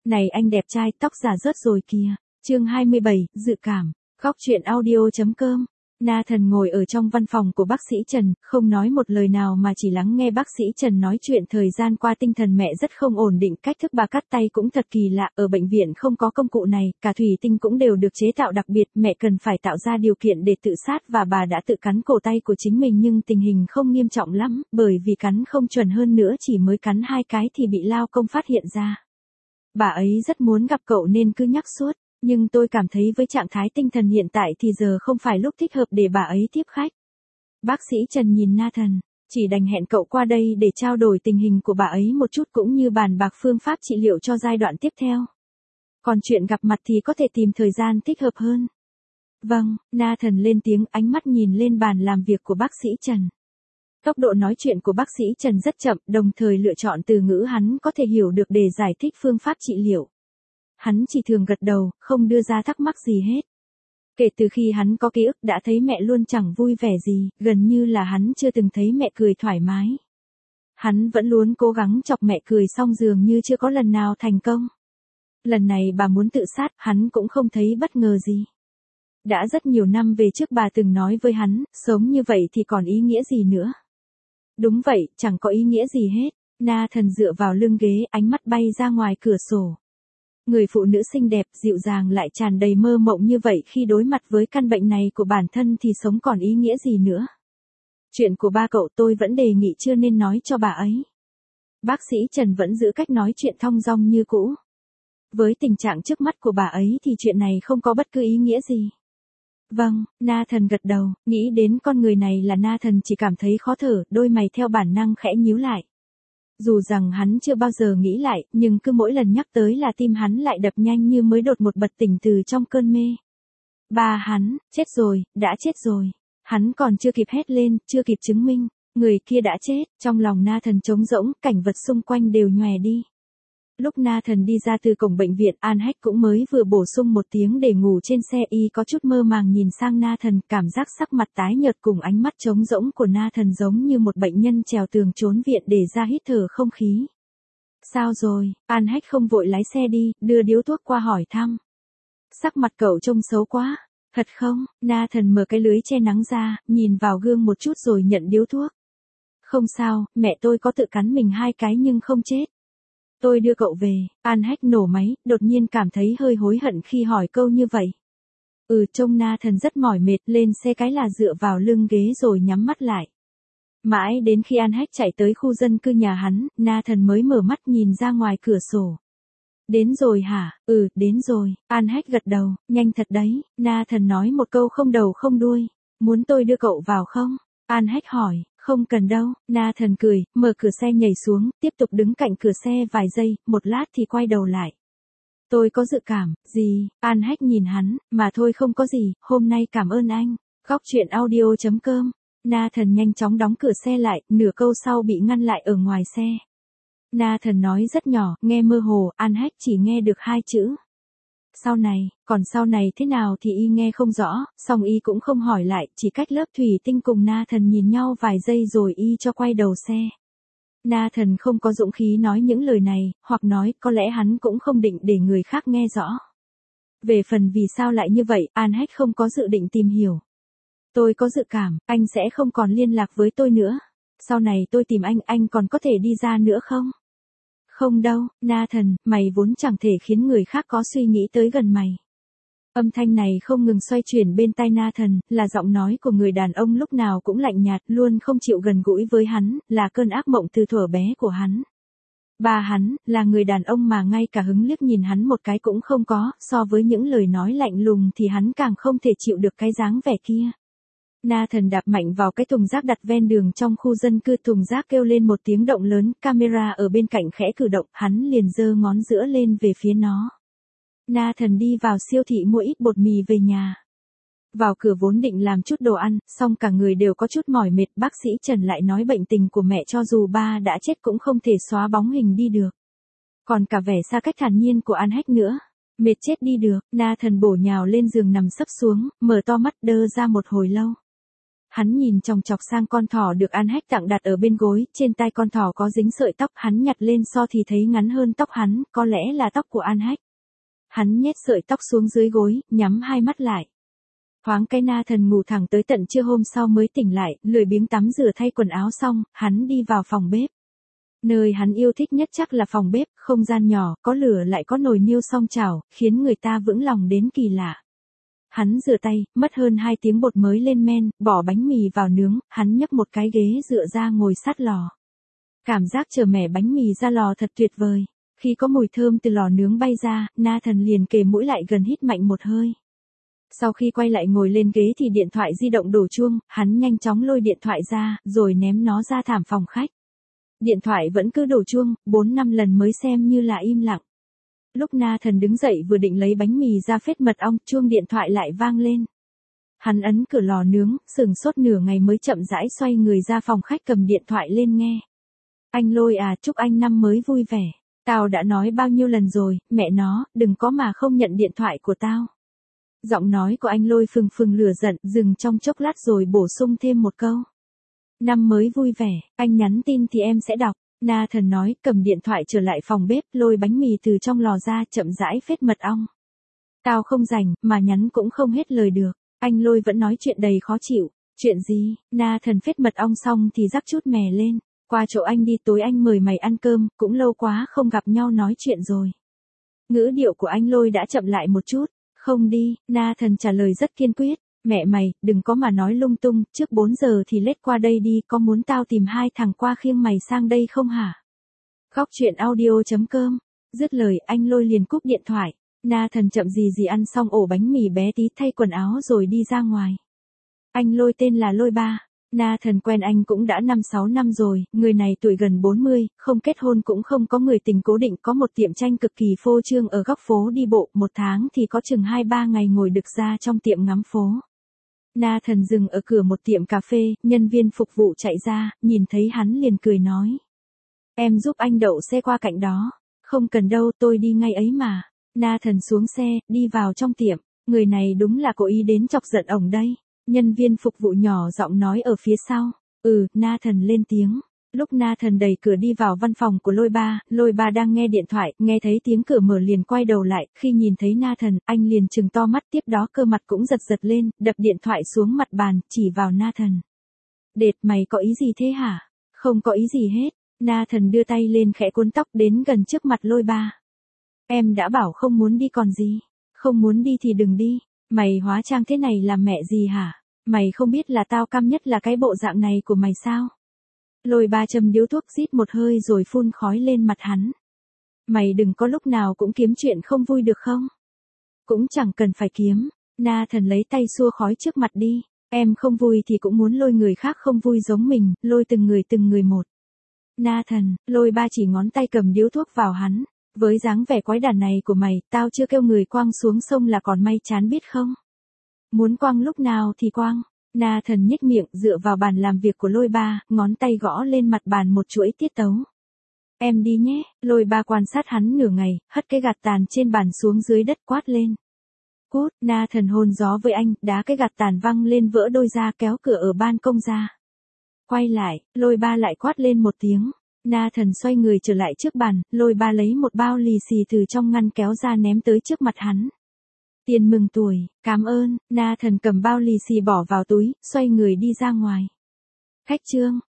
Này anh đẹp trai, tóc giả rớt rồi kìa. Chương 27, dự cảm. Góc truyện audio.com. Nathan ngồi ở trong văn phòng của bác sĩ Trần, không nói một lời nào mà chỉ lắng nghe bác sĩ Trần nói chuyện. Thời gian qua tinh thần mẹ rất không ổn định, cách thức bà cắt tay cũng thật kỳ lạ, ở bệnh viện không có công cụ này, cả thủy tinh cũng đều được chế tạo đặc biệt, mẹ cần phải tạo ra điều kiện để tự sát và bà đã tự cắn cổ tay của chính mình nhưng tình hình không nghiêm trọng lắm, bởi vì cắn không chuẩn, hơn nữa chỉ mới cắn 2 cái thì bị lao công phát hiện ra. Bà ấy rất muốn gặp cậu nên cứ nhắc suốt. Nhưng tôi cảm thấy với trạng thái tinh thần hiện tại thì giờ không phải lúc thích hợp để bà ấy tiếp khách. Bác sĩ Trần nhìn Nathan, chỉ đành hẹn cậu qua đây để trao đổi tình hình của bà ấy một chút cũng như bàn bạc phương pháp trị liệu cho giai đoạn tiếp theo. Còn chuyện gặp mặt thì có thể tìm thời gian thích hợp hơn. Vâng, Nathan lên tiếng, ánh mắt nhìn lên bàn làm việc của bác sĩ Trần. Tốc độ nói chuyện của bác sĩ Trần rất chậm, đồng thời lựa chọn từ ngữ hắn có thể hiểu được để giải thích phương pháp trị liệu. Hắn chỉ thường gật đầu, không đưa ra thắc mắc gì hết. Kể từ khi hắn có ký ức đã thấy mẹ luôn chẳng vui vẻ gì, gần như là hắn chưa từng thấy mẹ cười thoải mái. Hắn vẫn luôn cố gắng chọc mẹ cười xong dường như chưa có lần nào thành công. Lần này bà muốn tự sát, hắn cũng không thấy bất ngờ gì. Đã rất nhiều năm về trước bà từng nói với hắn, sống như vậy thì còn ý nghĩa gì nữa. Đúng vậy, chẳng có ý nghĩa gì hết. Nathan dựa vào lưng ghế, ánh mắt bay ra ngoài cửa sổ. Người phụ nữ xinh đẹp, dịu dàng lại tràn đầy mơ mộng như vậy khi đối mặt với căn bệnh này của bản thân thì sống còn ý nghĩa gì nữa. Chuyện của ba cậu tôi vẫn đề nghị chưa nên nói cho bà ấy. Bác sĩ Trần vẫn giữ cách nói chuyện thong dong như cũ. Với tình trạng trước mắt của bà ấy thì chuyện này không có bất cứ ý nghĩa gì. Vâng, Nathan gật đầu, nghĩ đến con người này là Nathan chỉ cảm thấy khó thở, đôi mày theo bản năng khẽ nhíu lại. Dù rằng hắn chưa bao giờ nghĩ lại, nhưng cứ mỗi lần nhắc tới là tim hắn lại đập nhanh như mới đột một bật tỉnh từ trong cơn mê. Ba hắn, chết rồi, đã chết rồi. Hắn còn chưa kịp hét lên, chưa kịp chứng minh, người kia đã chết, trong lòng Nathan trống rỗng, cảnh vật xung quanh đều nhòe đi. Lúc Nathan đi ra từ cổng bệnh viện, An Hách cũng mới vừa bổ sung một tiếng để ngủ trên xe, y có chút mơ màng nhìn sang Nathan, cảm giác sắc mặt tái nhợt cùng ánh mắt trống rỗng của Nathan giống như một bệnh nhân trèo tường trốn viện để ra hít thở không khí. Sao rồi? An Hách không vội lái xe đi, đưa điếu thuốc qua hỏi thăm. Sắc mặt cậu trông xấu quá. Thật không? Nathan mở cái lưới che nắng ra, nhìn vào gương một chút rồi nhận điếu thuốc. Không sao, mẹ tôi có tự cắn mình 2 cái nhưng không chết. Tôi đưa cậu về. An Hách nổ máy, đột nhiên cảm thấy hơi hối hận khi hỏi câu như vậy. Trông Nathan rất mỏi mệt, lên xe cái là dựa vào lưng ghế rồi nhắm mắt lại. Mãi đến khi An Hách chạy tới khu dân cư nhà hắn, Nathan mới mở mắt nhìn ra ngoài cửa sổ. Đến rồi hả? Đến rồi. An Hách gật đầu, nhanh thật đấy. Nathan nói một câu không đầu không đuôi. Muốn tôi đưa cậu vào không? An Hách hỏi. Không cần đâu. Nathan cười, mở cửa xe nhảy xuống, tiếp tục đứng cạnh cửa xe vài giây, một lát thì quay đầu lại. Tôi có dự cảm. Gì? An Hách nhìn hắn, mà thôi không có gì, hôm nay cảm ơn anh. Góc truyện audio.com. Nathan nhanh chóng đóng cửa xe lại, nửa câu sau bị ngăn lại ở ngoài xe. Nathan nói rất nhỏ, nghe mơ hồ, An Hách chỉ nghe được 2 chữ. Sau này, còn sau này thế nào thì y nghe không rõ, song y cũng không hỏi lại, chỉ cách lớp thủy tinh cùng Nathan nhìn nhau vài giây rồi y cho quay đầu xe. Nathan không có dũng khí nói những lời này, hoặc nói có lẽ hắn cũng không định để người khác nghe rõ. Về phần vì sao lại như vậy, An Hách không có dự định tìm hiểu. Tôi có dự cảm, anh sẽ không còn liên lạc với tôi nữa. Sau này tôi tìm anh còn có thể đi ra nữa không? Không đâu, Nathan, mày vốn chẳng thể khiến người khác có suy nghĩ tới gần mày. Âm thanh này không ngừng xoay chuyển bên tai Nathan, là giọng nói của người đàn ông lúc nào cũng lạnh nhạt, luôn không chịu gần gũi với hắn, là cơn ác mộng từ thuở bé của hắn. Ba hắn, là người đàn ông mà ngay cả hứng liếc nhìn hắn một cái cũng không có, so với những lời nói lạnh lùng thì hắn càng không thể chịu được cái dáng vẻ kia. Nathan đạp mạnh vào cái thùng rác đặt ven đường trong khu dân cư, thùng rác kêu lên một tiếng động lớn, camera ở bên cạnh khẽ cử động, hắn liền giơ ngón giữa lên về phía nó. Nathan đi vào siêu thị mua ít bột mì về nhà. Vào cửa vốn định làm chút đồ ăn, song cả người đều có chút mỏi mệt, bác sĩ Trần lại nói bệnh tình của mẹ cho dù ba đã chết cũng không thể xóa bóng hình đi được. Còn cả vẻ xa cách thản nhiên của An Hách nữa. Mệt chết đi được, Nathan bổ nhào lên giường nằm sấp xuống, mở to mắt đơ ra một hồi lâu. Hắn nhìn chòng chọc sang con thỏ được An Hách tặng đặt ở bên gối, trên tai con thỏ có dính sợi tóc, hắn nhặt lên so thì thấy ngắn hơn tóc hắn, có lẽ là tóc của An Hách. Hắn nhét sợi tóc xuống dưới gối, nhắm hai mắt lại. Thoáng cái Nathan ngủ thẳng tới tận trưa hôm sau mới tỉnh lại, lười biếng tắm rửa thay quần áo xong, hắn đi vào phòng bếp. Nơi hắn yêu thích nhất chắc là phòng bếp, không gian nhỏ, có lửa lại có nồi niêu song chảo, khiến người ta vững lòng đến kỳ lạ. Hắn rửa tay, mất hơn 2 tiếng bột mới lên men, bỏ bánh mì vào nướng, hắn nhấc một cái ghế dựa ra ngồi sát lò. Cảm giác chờ mẻ bánh mì ra lò thật tuyệt vời. Khi có mùi thơm từ lò nướng bay ra, Nathan liền kề mũi lại gần hít mạnh một hơi. Sau khi quay lại ngồi lên ghế thì điện thoại di động đổ chuông, hắn nhanh chóng lôi điện thoại ra, rồi ném nó ra thảm phòng khách. Điện thoại vẫn cứ đổ chuông, 4-5 lần mới xem như là im lặng. Lúc Nathan đứng dậy vừa định lấy bánh mì ra phết mật ong, chuông điện thoại lại vang lên. Hắn ấn cửa lò nướng, sửng sốt nửa ngày mới chậm rãi xoay người ra phòng khách cầm điện thoại lên nghe. Anh Lôi à, chúc anh năm mới vui vẻ. Tao đã nói bao nhiêu lần rồi, mẹ nó, đừng có mà không nhận điện thoại của tao. Giọng nói của anh Lôi phừng phừng lửa giận, dừng trong chốc lát rồi bổ sung thêm một câu. Năm mới vui vẻ, anh nhắn tin thì em sẽ đọc. Nathan nói, cầm điện thoại trở lại phòng bếp, lôi bánh mì từ trong lò ra, chậm rãi phết mật ong. Tao không rảnh, mà nhắn cũng không hết lời được. Anh Lôi vẫn nói chuyện đầy khó chịu. Chuyện gì? Nathan phết mật ong xong thì rắc chút mè lên. Qua chỗ anh đi, tối anh mời mày ăn cơm, cũng lâu quá không gặp nhau nói chuyện rồi. Ngữ điệu của anh Lôi đã chậm lại một chút. Không đi, Nathan trả lời rất kiên quyết. Mẹ mày, đừng có mà nói lung tung, trước 4 giờ thì lết qua đây đi, có muốn tao tìm 2 thằng qua khiêng mày sang đây không hả? Góc truyện audio.com. Dứt lời, anh Lôi liền cúp điện thoại. Nathan chậm gì ăn xong ổ bánh mì bé tí, thay quần áo rồi đi ra ngoài. Anh Lôi tên là Lôi Ba. Nathan quen anh cũng đã 5-6 năm rồi, người này tuổi gần 40, không kết hôn cũng không có người tình cố định, có một tiệm tranh cực kỳ phô trương ở góc phố đi bộ, một tháng thì có chừng 2-3 ngày ngồi được ra trong tiệm ngắm phố. Nathan dừng ở cửa một tiệm cà phê, nhân viên phục vụ chạy ra, nhìn thấy hắn liền cười nói. Em giúp anh đậu xe qua cạnh đó. Không cần đâu, tôi đi ngay ấy mà. Nathan xuống xe, đi vào trong tiệm. Người này đúng là cố ý đến chọc giận ổng đây. Nhân viên phục vụ nhỏ giọng nói ở phía sau. Nathan lên tiếng. Lúc Nathan đẩy cửa đi vào văn phòng của Lôi Ba đang nghe điện thoại, nghe thấy tiếng cửa mở liền quay đầu lại, khi nhìn thấy Nathan, anh liền trừng to mắt, tiếp đó cơ mặt cũng giật lên, đập điện thoại xuống mặt bàn, chỉ vào Nathan. Đệt, mày có ý gì thế hả? Không có ý gì hết. Nathan đưa tay lên khẽ cuốn tóc đến gần trước mặt Lôi Ba. Em đã bảo không muốn đi còn gì. Không muốn đi thì đừng đi. Mày hóa trang thế này làm mẹ gì hả? Mày không biết là tao căm nhất là cái bộ dạng này của mày sao? Lôi Ba châm điếu thuốc rít một hơi rồi phun khói lên mặt hắn. Mày đừng có lúc nào cũng kiếm chuyện không vui được không? Cũng chẳng cần phải kiếm. Nathan lấy tay xua khói trước mặt đi. Em không vui thì cũng muốn lôi người khác không vui giống mình, lôi từng người một. Nathan, Lôi Ba chỉ ngón tay cầm điếu thuốc vào hắn. Với dáng vẻ quái đản này của mày, tao chưa kêu người quăng xuống sông là còn may chán biết không? Muốn quăng lúc nào thì quăng. Nathan nhếch miệng dựa vào bàn làm việc của Lôi Ba, ngón tay gõ lên mặt bàn một chuỗi tiết tấu. Em đi nhé. Lôi Ba quan sát hắn nửa ngày, hất cái gạt tàn trên bàn xuống dưới đất quát lên. Cút, Nathan hôn gió với anh, đá cái gạt tàn văng lên vỡ đôi ra, kéo cửa ở ban công ra. Quay lại, Lôi Ba lại quát lên một tiếng. Nathan xoay người trở lại trước bàn, Lôi Ba lấy một bao lì xì từ trong ngăn kéo ra ném tới trước mặt hắn. Tiền mừng tuổi, cảm ơn. Nathan cầm bao lì xì bỏ vào túi, xoay người đi ra ngoài. Khách trương,